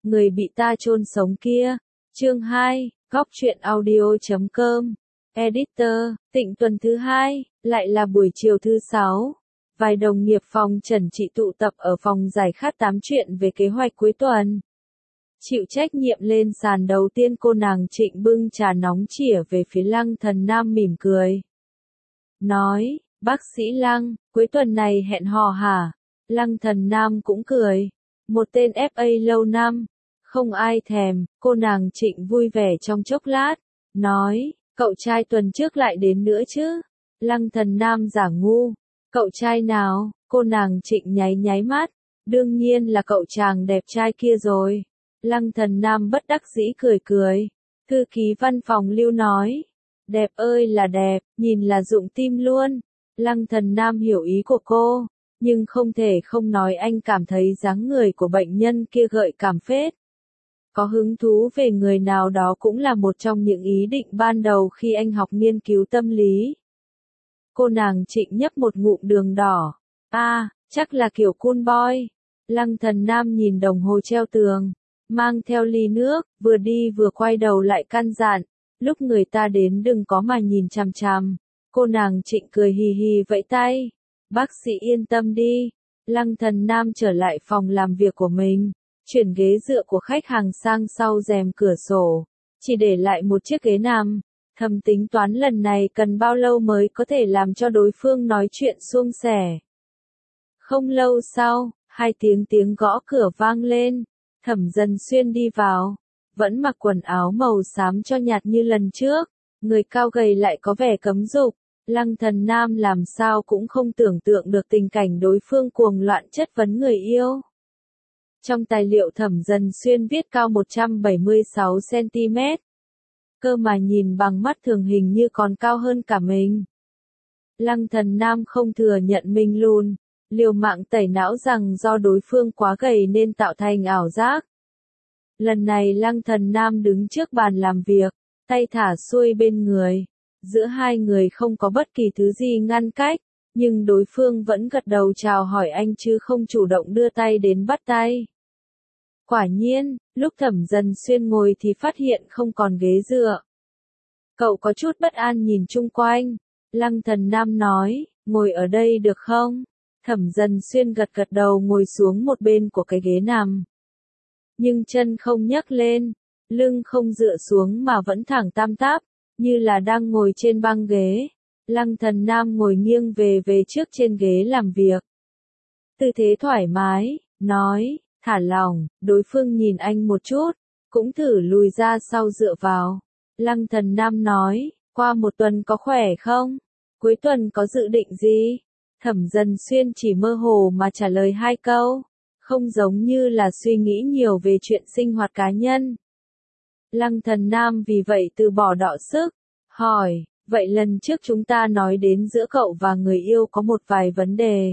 người bị ta chôn sống kia. Chương 2, Góc truyện audio.com. Editor, Tịnh tuần thứ 2, lại là buổi chiều thứ 6. Vài đồng nghiệp phòng Trần Trị tụ tập ở phòng giải khát tám chuyện về kế hoạch cuối tuần. Chịu trách nhiệm lên sàn đầu tiên cô nàng Trịnh bưng trà nóng chĩa về phía Lăng Thần Nam mỉm cười. Nói, bác sĩ Lăng, cuối tuần này hẹn hò hả? Lăng Thần Nam cũng cười. Một tên FA lâu năm. Không ai thèm, cô nàng Trịnh vui vẻ trong chốc lát. Nói, cậu trai tuần trước lại đến nữa chứ? Lăng Thần Nam giả ngu. Cậu trai nào? Cô nàng Trịnh nháy mắt. Đương nhiên là cậu chàng đẹp trai kia rồi. Lăng Thần Nam bất đắc dĩ cười. Thư ký văn phòng Lưu nói. Đẹp ơi là đẹp, nhìn là rụng tim luôn. Lăng Thần Nam hiểu ý của cô, nhưng không thể không nói anh cảm thấy dáng người của bệnh nhân kia gợi cảm phết. Có hứng thú về người nào đó cũng là một trong những ý định ban đầu khi anh học nghiên cứu tâm lý. Cô nàng Trịnh nhấp một ngụm đường đỏ. Chắc là kiểu cool boy. Lăng Thần Nam nhìn đồng hồ treo tường, mang theo ly nước, vừa đi vừa quay đầu lại căn dặn. Lúc người ta đến đừng có mà nhìn chằm chằm. Cô nàng Trịnh cười hì hì vẫy tay. Bác sĩ yên tâm đi. Lăng Thần Nam trở lại phòng làm việc của mình, chuyển ghế dựa của khách hàng sang sau rèm cửa sổ, chỉ để lại một chiếc ghế nằm. Thầm tính toán lần này cần bao lâu mới có thể làm cho đối phương nói chuyện suôn sẻ. Không lâu sau, hai tiếng gõ cửa vang lên. Thẩm Dần Xuyên đi vào, vẫn mặc quần áo màu xám cho nhạt như lần trước, người cao gầy lại có vẻ cấm dục. Lăng Thần Nam làm sao cũng không tưởng tượng được tình cảnh đối phương cuồng loạn chất vấn người yêu. Trong tài liệu Thẩm Dần Xuyên viết cao 176 cm. Cơ mà nhìn bằng mắt thường hình như còn cao hơn cả mình. Lăng Thần Nam không thừa nhận mình lùn, liều mạng tẩy não rằng do đối phương quá gầy nên tạo thành ảo giác. Lần này Lăng Thần Nam đứng trước bàn làm việc, tay thả xuôi bên người. Giữa hai người không có bất kỳ thứ gì ngăn cách, nhưng đối phương vẫn gật đầu chào hỏi anh chứ không chủ động đưa tay đến bắt tay. Quả nhiên, lúc Thẩm Dần Xuyên ngồi thì phát hiện không còn ghế dựa. Cậu có chút bất an nhìn chung quanh. Lăng Thần Nam nói, ngồi ở đây được không? Thẩm Dần Xuyên gật đầu ngồi xuống một bên của cái ghế nằm. Nhưng chân không nhấc lên, lưng không dựa xuống mà vẫn thẳng tam tắp, như là đang ngồi trên băng ghế. Lăng Thần Nam ngồi nghiêng về trước trên ghế làm việc. Tư thế thoải mái, nói, thả lỏng. Đối phương nhìn anh một chút, cũng thử lùi ra sau dựa vào. Lăng Thần Nam nói, qua một tuần có khỏe không? Cuối tuần có dự định gì? Thẩm Dần Xuyên chỉ mơ hồ mà trả lời hai câu, không giống như là suy nghĩ nhiều về chuyện sinh hoạt cá nhân. Lăng Thần Nam vì vậy từ bỏ đọ sức, hỏi, vậy lần trước chúng ta nói đến giữa cậu và người yêu có một vài vấn đề.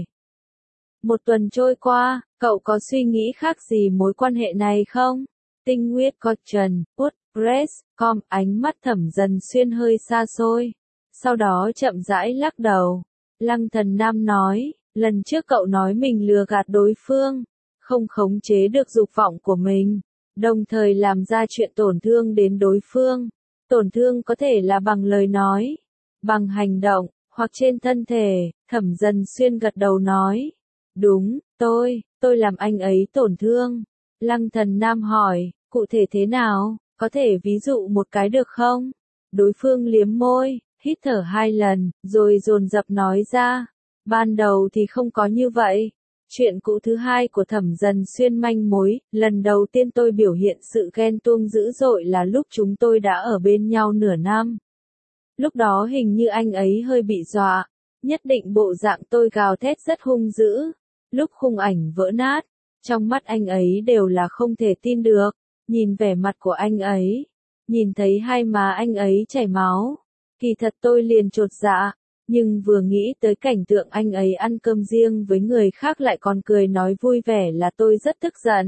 Một tuần trôi qua, cậu có suy nghĩ khác gì mối quan hệ này không? Tinh Nguyệt Cotton, Press.com. Ánh mắt Thẩm Dần Xuyên hơi xa xôi, sau đó chậm rãi lắc đầu. Lăng Thần Nam nói, lần trước cậu nói mình lừa gạt đối phương, không khống chế được dục vọng của mình, đồng thời làm ra chuyện tổn thương đến đối phương. Tổn thương có thể là bằng lời nói, bằng hành động, hoặc trên thân thể. Thẩm Dần Xuyên gật đầu nói, đúng, tôi làm anh ấy tổn thương. Lăng Thần Nam hỏi, cụ thể thế nào, có thể ví dụ một cái được không? Đối phương liếm môi, hít thở 2 lần, rồi dồn dập nói ra, ban đầu thì không có như vậy. Chuyện cũ thứ hai của Thẩm Dần Xuyên manh mối, lần đầu tiên tôi biểu hiện sự ghen tuông dữ dội là lúc chúng tôi đã ở bên nhau nửa năm. Lúc đó hình như anh ấy hơi bị dọa, nhất định bộ dạng tôi gào thét rất hung dữ. Lúc khung ảnh vỡ nát, trong mắt anh ấy đều là không thể tin được, nhìn vẻ mặt của anh ấy, nhìn thấy hai má anh ấy chảy máu. Kỳ thật tôi liền chột dạ. Nhưng vừa nghĩ tới cảnh tượng anh ấy ăn cơm riêng với người khác lại còn cười nói vui vẻ là tôi rất tức giận.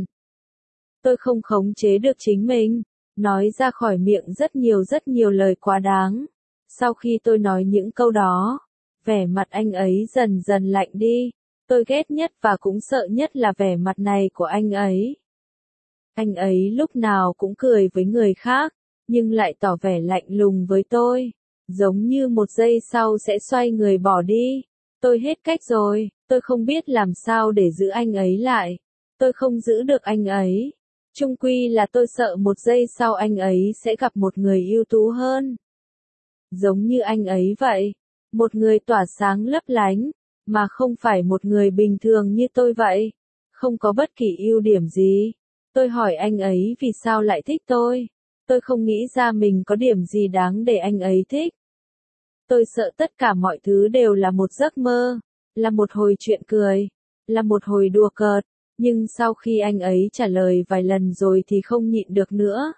Tôi không khống chế được chính mình, nói ra khỏi miệng rất nhiều lời quá đáng. Sau khi tôi nói những câu đó, vẻ mặt anh ấy dần dần lạnh đi. Tôi ghét nhất và cũng sợ nhất là vẻ mặt này của anh ấy. Anh ấy lúc nào cũng cười với người khác, nhưng lại tỏ vẻ lạnh lùng với tôi, giống như một giây sau sẽ xoay người bỏ đi. Tôi hết cách rồi, tôi không biết làm sao để giữ anh ấy lại. Tôi không giữ được anh ấy. Chung quy là tôi sợ một giây sau anh ấy sẽ gặp một người ưu tú hơn. Giống như anh ấy vậy, một người tỏa sáng lấp lánh, mà không phải một người bình thường như tôi vậy, không có bất kỳ ưu điểm gì. Tôi hỏi anh ấy vì sao lại thích tôi không nghĩ ra mình có điểm gì đáng để anh ấy thích. Tôi sợ tất cả mọi thứ đều là một giấc mơ, là một hồi chuyện cười, là một hồi đùa cợt, nhưng sau khi anh ấy trả lời vài lần rồi thì không nhịn được nữa.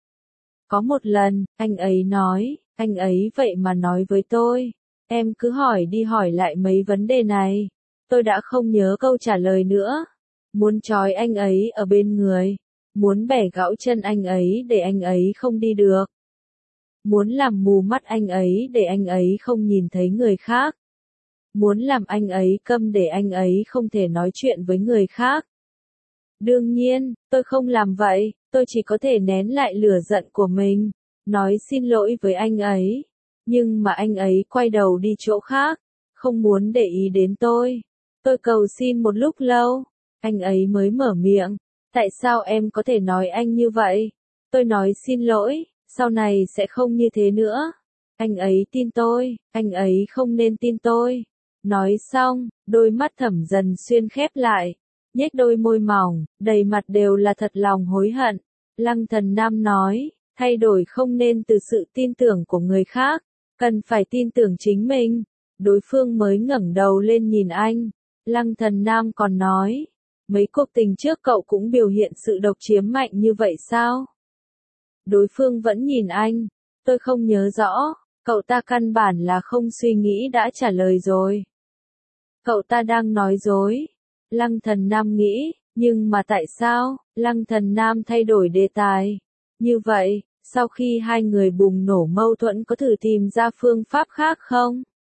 Có một lần, anh ấy nói, anh ấy vậy mà nói với tôi, em cứ hỏi đi hỏi lại mấy vấn đề này. Tôi đã không nhớ câu trả lời nữa. Muốn trói anh ấy ở bên người, muốn bẻ gãy chân anh ấy để anh ấy không đi được. Muốn làm mù mắt anh ấy để anh ấy không nhìn thấy người khác. Muốn làm anh ấy câm để anh ấy không thể nói chuyện với người khác. Đương nhiên, tôi không làm vậy, tôi chỉ có thể nén lại lửa giận của mình, nói xin lỗi với anh ấy. Nhưng mà anh ấy quay đầu đi chỗ khác, không muốn để ý đến tôi. Tôi cầu xin một lúc lâu, anh ấy mới mở miệng, tại sao em có thể nói anh như vậy? Tôi nói xin lỗi, sau này sẽ không như thế nữa. Anh ấy tin tôi, anh ấy không nên tin tôi. Nói xong, đôi mắt Thẩm Dần Xuyên khép lại, nhếch đôi môi mỏng, đầy mặt đều là thật lòng hối hận. Lăng Thần Nam nói, thay đổi không nên từ sự tin tưởng của người khác, cần phải tin tưởng chính mình. Đối phương mới ngẩng đầu lên nhìn anh. Lăng Thần Nam còn nói, mấy cuộc tình trước cậu cũng biểu hiện sự độc chiếm mạnh như vậy sao? Đối phương vẫn nhìn anh, tôi không nhớ rõ, cậu ta căn bản là không suy nghĩ đã trả lời rồi. Cậu ta đang nói dối. Lăng Thần Nam nghĩ, nhưng mà tại sao? Lăng Thần Nam thay đổi đề tài. Như vậy, sau khi hai người bùng nổ mâu thuẫn có thử tìm ra phương pháp khác không?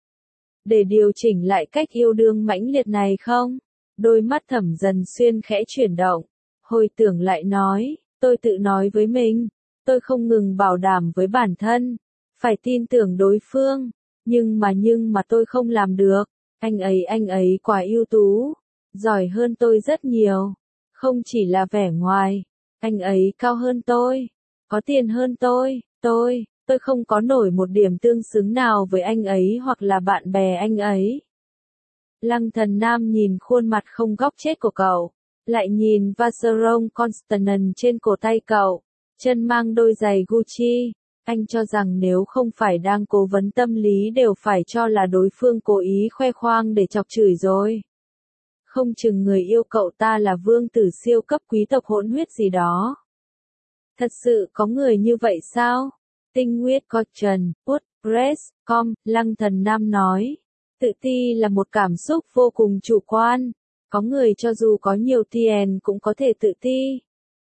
Để điều chỉnh lại cách yêu đương mãnh liệt này không? Đôi mắt Thẩm Dần Xuyên khẽ chuyển động. Hồi tưởng lại nói, tôi tự nói với mình, tôi không ngừng bảo đảm với bản thân, phải tin tưởng đối phương, nhưng mà tôi không làm được. Anh ấy quá ưu tú, giỏi hơn tôi rất nhiều, không chỉ là vẻ ngoài, anh ấy cao hơn tôi, có tiền hơn tôi không có nổi một điểm tương xứng nào với anh ấy hoặc là bạn bè anh ấy. Lăng Thần Nam nhìn khuôn mặt không góc chết của cậu, lại nhìn Vacheron Constantin trên cổ tay cậu, chân mang đôi giày Gucci. Anh cho rằng nếu không phải đang cố vấn tâm lý đều phải cho là đối phương cố ý khoe khoang để chọc chửi rồi. Không chừng người yêu cậu ta là vương tử siêu cấp quý tộc hỗn huyết gì đó. Thật sự có người như vậy sao? Tinh Nguyệt Cotton, WordPress.com, Lăng Thần Nam nói. Tự ti là một cảm xúc vô cùng chủ quan. Có người cho dù có nhiều tiền cũng có thể tự ti.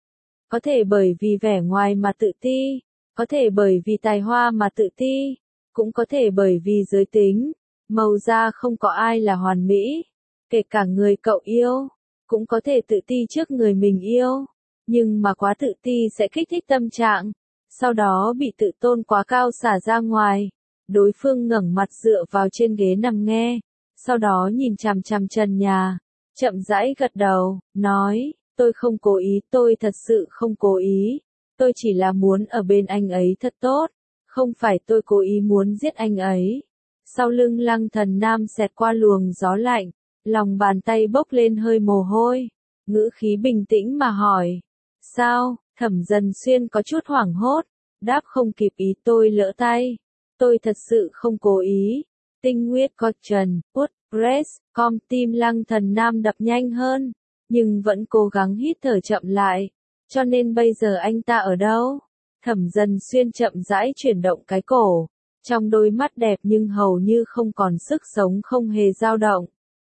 Có thể bởi vì vẻ ngoài mà tự ti. Có thể bởi vì tài hoa mà tự ti. Cũng có thể bởi vì giới tính. Màu da không có ai là hoàn mỹ. Kể cả người cậu yêu. Cũng có thể tự ti trước người mình yêu. Nhưng mà quá tự ti sẽ kích thích tâm trạng. Sau đó bị tự tôn quá cao xả ra ngoài. Đối phương ngẩng mặt dựa vào trên ghế nằm nghe. Sau đó nhìn chằm chằm trần nhà. Chậm rãi gật đầu, nói, tôi không cố ý, tôi thật sự không cố ý. Tôi chỉ là muốn ở bên anh ấy thật tốt. Không phải tôi cố ý muốn giết anh ấy. Sau lưng Lăng Thần Nam xẹt qua luồng gió lạnh. Lòng bàn tay bốc lên hơi mồ hôi. Ngữ khí bình tĩnh mà hỏi. Sao? Thẩm Dần Xuyên có chút hoảng hốt. Đáp không kịp ý, tôi lỡ tay. Tôi thật sự không cố ý. Tinh Nguyệt Cotton, WordPress.com, tim Lăng Thần Nam đập nhanh hơn. Nhưng vẫn cố gắng hít thở chậm lại. Cho nên bây giờ anh ta ở đâu? Thẩm Dần Xuyên chậm rãi chuyển động cái cổ. Trong đôi mắt đẹp nhưng hầu như không còn sức sống, không hề dao động.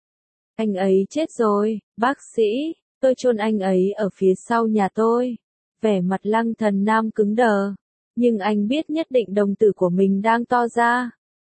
Anh ấy chết rồi, bác sĩ. Tôi chôn anh ấy ở phía sau nhà tôi. Vẻ mặt Lăng Thần Nam cứng đờ. Nhưng anh biết nhất định đồng tử của mình đang to ra.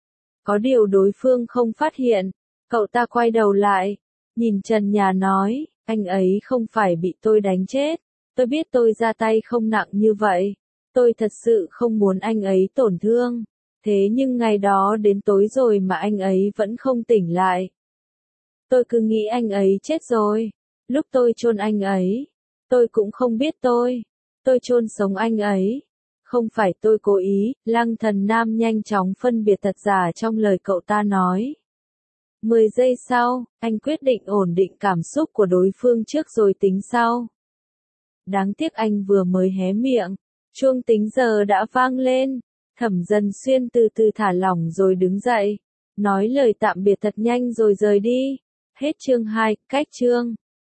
Có điều đối phương không phát hiện. Cậu ta quay đầu lại. Nhìn trần nhà nói, anh ấy không phải bị tôi đánh chết. Tôi biết tôi ra tay không nặng như vậy. Tôi thật sự không muốn anh ấy tổn thương. Thế nhưng ngày đó đến tối rồi mà anh ấy vẫn không tỉnh lại. Tôi cứ nghĩ anh ấy chết rồi. Lúc tôi chôn anh ấy, tôi cũng không biết tôi chôn sống anh ấy. Không phải tôi cố ý, Lăng Thần Nam nhanh chóng phân biệt thật giả trong lời cậu ta nói. 10 giây sau, anh quyết định ổn định cảm xúc của đối phương trước rồi tính sau. Đáng tiếc anh vừa mới hé miệng, chuông tính giờ đã vang lên. Thẩm Dần Xuyên từ từ thả lỏng rồi đứng dậy, nói lời tạm biệt thật nhanh rồi rời đi. Hết chương 2, cách chương.